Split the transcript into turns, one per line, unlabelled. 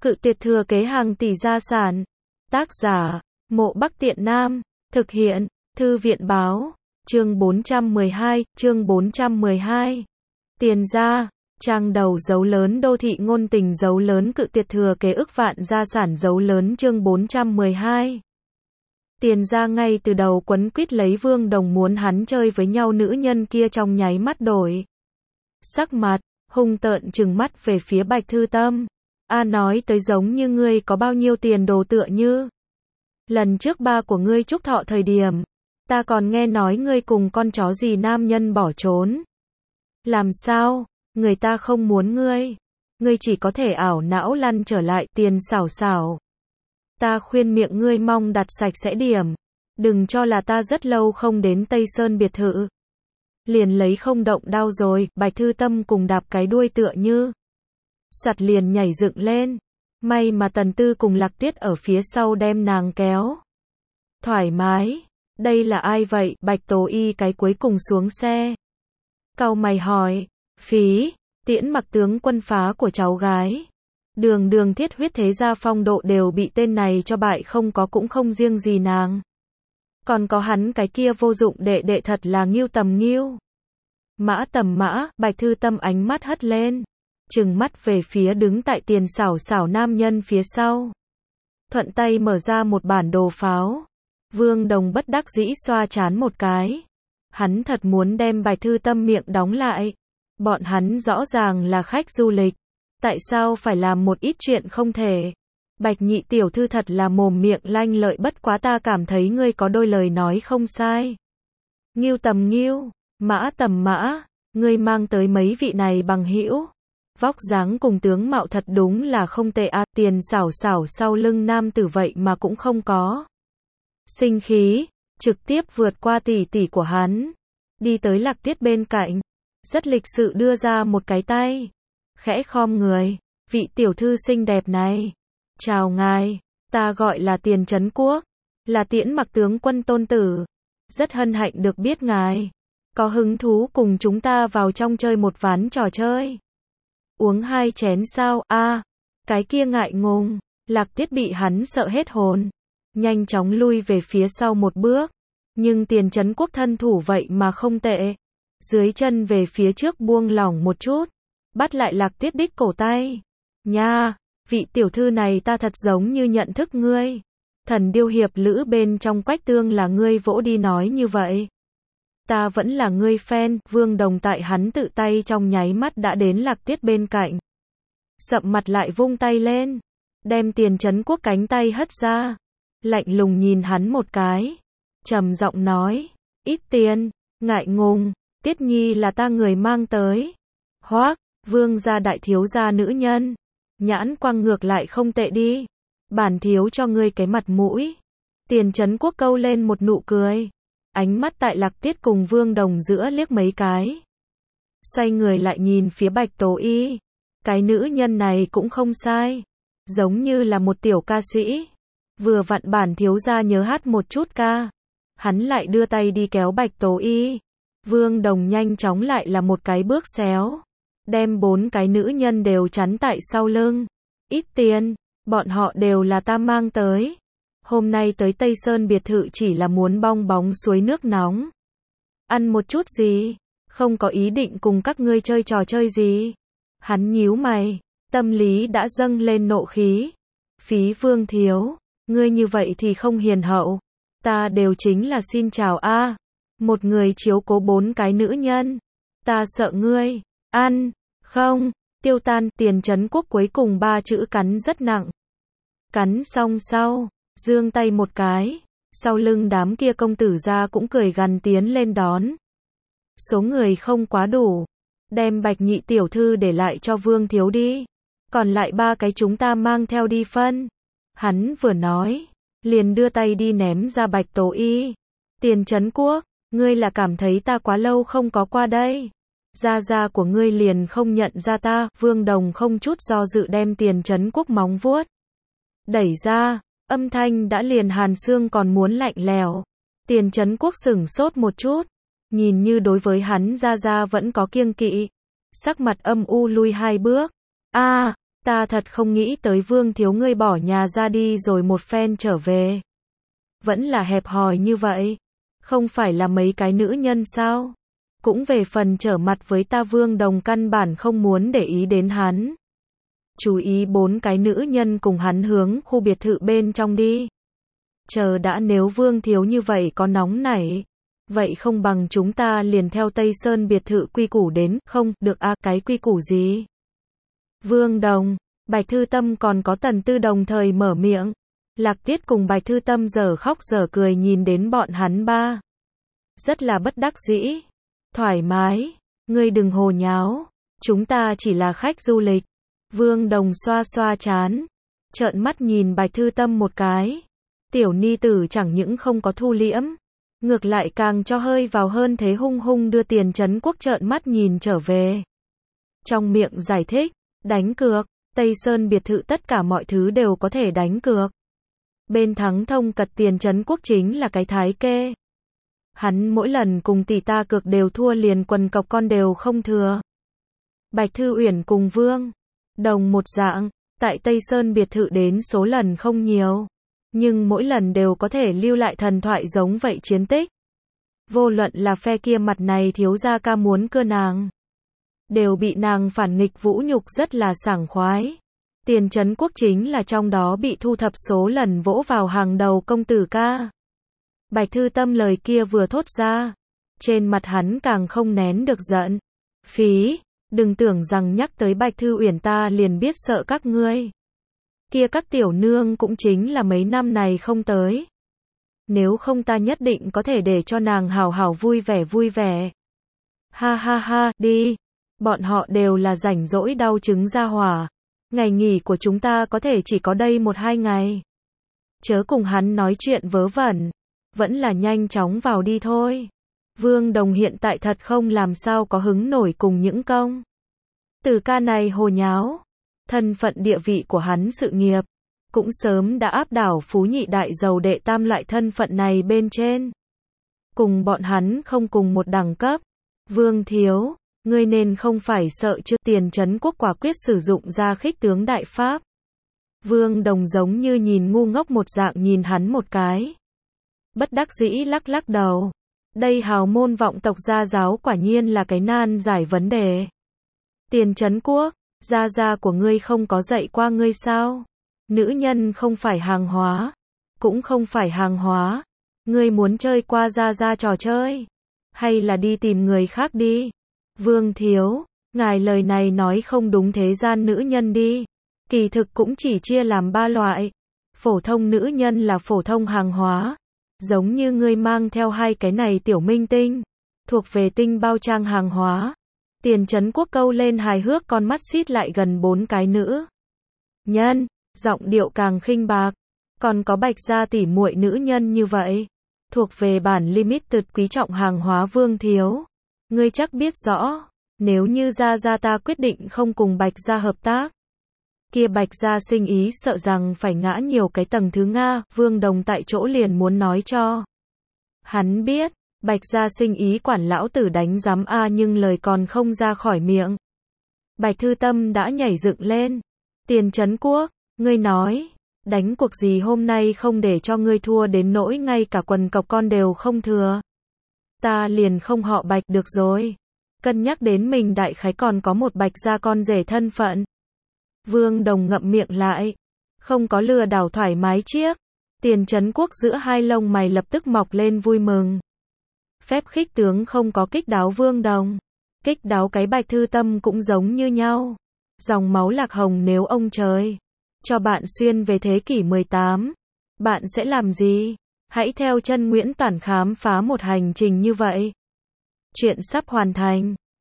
Cự tuyệt thừa kế hàng tỷ gia sản. Tác giả, Mộ Bắc Tiện Nam. Thực hiện, Thư viện báo. Chương 412. Tiền gia. Trang đầu dấu lớn đô thị ngôn tình dấu lớn cự tuyệt thừa kế ức vạn gia sản dấu lớn chương 412. Tiền gia ngay từ đầu quấn quýt lấy Vương Đồng muốn hắn chơi với nhau nữ nhân kia trong nháy mắt đổi sắc mặt, hung tợn trừng mắt về phía Bạch Thư Tâm. Nói tới giống như ngươi có bao nhiêu tiền đồ tựa như. Lần trước ba của ngươi chúc thọ thời điểm, ta còn nghe nói ngươi cùng con chó gì nam nhân bỏ trốn. Làm sao, người ta không muốn ngươi chỉ có thể ảo não lăn trở lại Tiền xảo xảo. Ta khuyên miệng ngươi mong đặt sạch sẽ điểm. Đừng cho là ta rất lâu không đến Tây Sơn biệt thự. Liền lấy không động đau rồi, Bạch Thư Tâm cùng đạp cái đuôi tựa như. Sặt liền nhảy dựng lên. May mà Tần Tư cùng Lạc Tiết ở phía sau đem nàng kéo. Thoải mái. Đây là ai vậy? Bạch Tố Y cái cuối cùng xuống xe. Cau mày hỏi. Phí, Tiễn Mặc tướng quân phá của cháu gái. Đường Thiết Huyết thế gia phong độ đều bị tên này cho bại không có cũng không riêng gì nàng. Còn có hắn cái kia vô dụng đệ thật là Ngưu Tầm Ngưu. Mã Tầm Mã, Bạch Thư Tâm ánh mắt hất lên. Trừng mắt về phía đứng tại Tiền xảo xảo nam nhân phía sau. Thuận tay mở ra một bản đồ pháo. Vương Đồng bất đắc dĩ xoa trán một cái. Hắn thật muốn đem Bạch Thư Tâm miệng đóng lại. Bọn hắn rõ ràng là khách du lịch. Tại sao phải làm một ít chuyện không thể? Bạch nhị tiểu thư thật là mồm miệng lanh lợi bất quá ta cảm thấy ngươi có đôi lời nói không sai. Ngưu Tầm Ngưu, Mã Tầm Mã, ngươi mang tới mấy vị này bằng hữu. Vóc dáng cùng tướng mạo thật đúng là không tệ Tiền xảo xảo sau lưng nam tử vậy mà cũng không có. Sinh khí, trực tiếp vượt qua tỷ tỷ của hắn. Đi tới Lạc Tiết bên cạnh. Rất lịch sự đưa ra một cái tay. Khẽ khom người. Vị tiểu thư xinh đẹp này. Chào ngài. Ta gọi là Tiền Trấn Quốc. Là Tiễn Mặc tướng quân tôn tử. Rất hân hạnh được biết ngài. Có hứng thú cùng chúng ta vào trong chơi một ván trò chơi. Uống 2 chén sao? Cái kia ngại ngùng. Lạc Tiết bị hắn sợ hết hồn. Nhanh chóng lui về phía sau một bước. Nhưng Tiền Trấn Quốc thân thủ vậy mà không tệ. Dưới chân về phía trước buông lỏng một chút. Bắt lại Lạc Tiết đích cổ tay. Nha, vị tiểu thư này ta thật giống như nhận thức ngươi. Thần điêu hiệp lữ bên trong Quách Tương là ngươi vỗ đi nói như vậy. Ta vẫn là ngươi fan. Vương Đồng tại hắn tự tay trong nháy mắt đã đến Lạc Tiết bên cạnh. Sậm mặt lại vung tay lên. Đem Tiền Trấn Quốc cánh tay hất ra. Lạnh lùng nhìn hắn một cái. Trầm giọng nói. Ít tiền, ngại ngùng. Tiết Nhi là ta người mang tới. Hoác, Vương gia đại thiếu gia nữ nhân. Nhãn quang ngược lại không tệ đi. Bản thiếu cho ngươi cái mặt mũi. Tiền Trấn Quốc câu lên một nụ cười. Ánh mắt tại Lạc Tiết cùng Vương Đồng giữa liếc mấy cái. Xoay người lại nhìn phía Bạch Tố Y. Cái nữ nhân này cũng không sai. Giống như là một tiểu ca sĩ. Vừa vặn bản thiếu gia nhớ hát một chút ca. Hắn lại đưa tay đi kéo Bạch Tố Y. Vương Đồng nhanh chóng lại là một cái bước xéo. Đem 4 cái nữ nhân đều chắn tại sau lưng. Ít tiền, bọn họ đều là ta mang tới. Hôm nay tới Tây Sơn biệt thự chỉ là muốn bong bóng suối nước nóng. Ăn một chút gì, không có ý định cùng các ngươi chơi trò chơi gì. Hắn nhíu mày, tâm lý đã dâng lên nộ khí. Phí Vương thiếu, ngươi như vậy thì không hiền hậu. Ta đều chính là xin chào một người chiếu cố 4 cái nữ nhân. Ta sợ ngươi, ăn, không, tiêu tan. Tiền Trấn Quốc cuối cùng 3 chữ cắn rất nặng. Cắn xong sau, giương tay một cái. Sau lưng đám kia công tử gia cũng cười gằn tiến lên đón. Số người không quá đủ. Đem Bạch nhị tiểu thư để lại cho Vương thiếu đi. Còn lại 3 cái chúng ta mang theo đi phân. Hắn vừa nói, liền đưa tay đi ném ra Bạch Tố Y. Tiền Trấn Quốc, ngươi là cảm thấy ta quá lâu không có qua đây. Gia của ngươi liền không nhận ra ta. Vương Đồng không chút do dự đem Tiền Trấn Quốc móng vuốt đẩy ra. Âm thanh đã liền hàn xương còn muốn lạnh lẽo. Tiền Trấn Quốc sửng sốt một chút. Nhìn như đối với hắn Gia vẫn có kiêng kỵ. Sắc mặt âm u lui 2 bước. Ta thật không nghĩ tới Vương thiếu ngươi bỏ nhà ra đi rồi một phen trở về. Vẫn là hẹp hòi như vậy. Không phải là mấy cái nữ nhân sao? Cũng về phần trở mặt với ta Vương Đồng căn bản không muốn để ý đến hắn. Chú ý 4 cái nữ nhân cùng hắn hướng khu biệt thự bên trong đi. Chờ đã, nếu Vương thiếu như vậy có nóng nảy. Vậy không bằng chúng ta liền theo Tây Sơn biệt thự quy củ đến. Không, được à, cái quy củ gì? Vương Đồng, Bạch Thư Tâm còn có Tần Tư đồng thời mở miệng. Lạc Tiết cùng Bạch Thư Tâm giờ khóc giờ cười nhìn đến bọn hắn ba. Rất là bất đắc dĩ. Thoải mái, ngươi đừng hồ nháo. Chúng ta chỉ là khách du lịch. Vương Đồng xoa xoa trán. Trợn mắt nhìn Bạch Thư Tâm một cái. Tiểu ni tử chẳng những không có thu liễm. Ngược lại càng cho hơi vào hơn thế, hung hung đưa Tiền Trấn Quốc trợn mắt nhìn trở về. Trong miệng giải thích, đánh cược, Tây Sơn biệt thự tất cả mọi thứ đều có thể đánh cược. Bên thắng thông cật Tiền Trấn Quốc chính là cái thái kê. Hắn mỗi lần cùng tỷ ta cược đều thua, liền quần cọc con đều không thừa. Bạch Thư Uyển cùng Vương Đồng một dạng, tại Tây Sơn biệt thự đến số lần không nhiều. Nhưng mỗi lần đều có thể lưu lại thần thoại giống vậy chiến tích. Vô luận là phe kia mặt này thiếu gia ca muốn cưa nàng, đều bị nàng phản nghịch vũ nhục rất là sảng khoái. Tiền Trấn Quốc chính là trong đó bị thu thập số lần vỗ vào hàng đầu công tử ca. Bạch Thư Tâm lời kia vừa thốt ra, trên mặt hắn càng không nén được giận. Phí, đừng tưởng rằng nhắc tới Bạch Thư Uyển ta liền biết sợ các ngươi. Kia các tiểu nương cũng chính là mấy năm này không tới. Nếu không ta nhất định có thể để cho nàng hào hào vui vẻ vui vẻ. Ha ha ha, đi. Bọn họ đều là rảnh rỗi đau trứng ra hỏa. Ngày nghỉ của chúng ta có thể chỉ có đây 1-2 ngày. Chớ cùng hắn nói chuyện vớ vẩn. Vẫn là nhanh chóng vào đi thôi. Vương Đồng hiện tại thật không làm sao có hứng nổi cùng những công tử ca này hồ nháo. Thân phận địa vị của hắn, sự nghiệp cũng sớm đã áp đảo phú nhị đại giàu đệ tam loại thân phận này bên trên. Cùng bọn hắn không cùng một đẳng cấp. Vương thiếu, ngươi nên không phải sợ chứ? Tiền Trấn Quốc quả quyết sử dụng ra khích tướng đại pháp. Vương Đồng giống như nhìn ngu ngốc một dạng nhìn hắn một cái. Bất đắc dĩ lắc lắc đầu. Đây hào môn vọng tộc gia giáo quả nhiên là cái nan giải vấn đề. Tiền Trấn Quốc, gia gia của ngươi không có dạy qua ngươi sao? Nữ nhân không phải hàng hóa, cũng không phải hàng hóa. Ngươi muốn chơi qua gia gia trò chơi, hay là đi tìm người khác đi? Vương thiếu, ngài lời này nói không đúng thế gian nữ nhân đi. Kỳ thực cũng chỉ chia làm 3 loại. Phổ thông nữ nhân là phổ thông hàng hóa. Giống như ngươi mang theo 2 cái này tiểu minh tinh, thuộc về tinh bao trang hàng hóa. Tiền Trấn Quốc câu lên hài hước con mắt xít lại gần 4 cái nữ nhân, giọng điệu càng khinh bạc. Còn có Bạch gia tỷ muội nữ nhân như vậy, thuộc về bản limited quý trọng hàng hóa. Vương thiếu, ngươi chắc biết rõ, nếu như gia ta quyết định không cùng Bạch gia hợp tác, kia Bạch gia sinh ý sợ rằng phải ngã nhiều cái tầng thứ Nga. Vương Đồng tại chỗ liền muốn nói cho hắn biết, Bạch gia sinh ý quản lão tử đánh giám a, nhưng lời còn không ra khỏi miệng. Bạch Thư Tâm đã nhảy dựng lên. Tiền Trấn Quốc, ngươi nói, đánh cuộc gì hôm nay không để cho ngươi thua đến nỗi ngay cả quần cọc con đều không thừa. Ta liền không họ Bạch được rồi. Cân nhắc đến mình đại khái còn có một Bạch gia con rể thân phận. Vương Đồng ngậm miệng lại, không có lừa đảo thoải mái chiếc. Tiền Trấn Quốc giữa hai lông mày lập tức mọc lên vui mừng. Phép khích tướng không có kích đáo Vương Đồng, kích đáo cái Bạch Thư Tâm cũng giống như nhau. Dòng máu lạc hồng, nếu ông trời cho bạn xuyên về thế kỷ 18, bạn sẽ làm gì? Hãy theo chân Nguyễn Toản khám phá một hành trình như vậy. Chuyện sắp hoàn thành.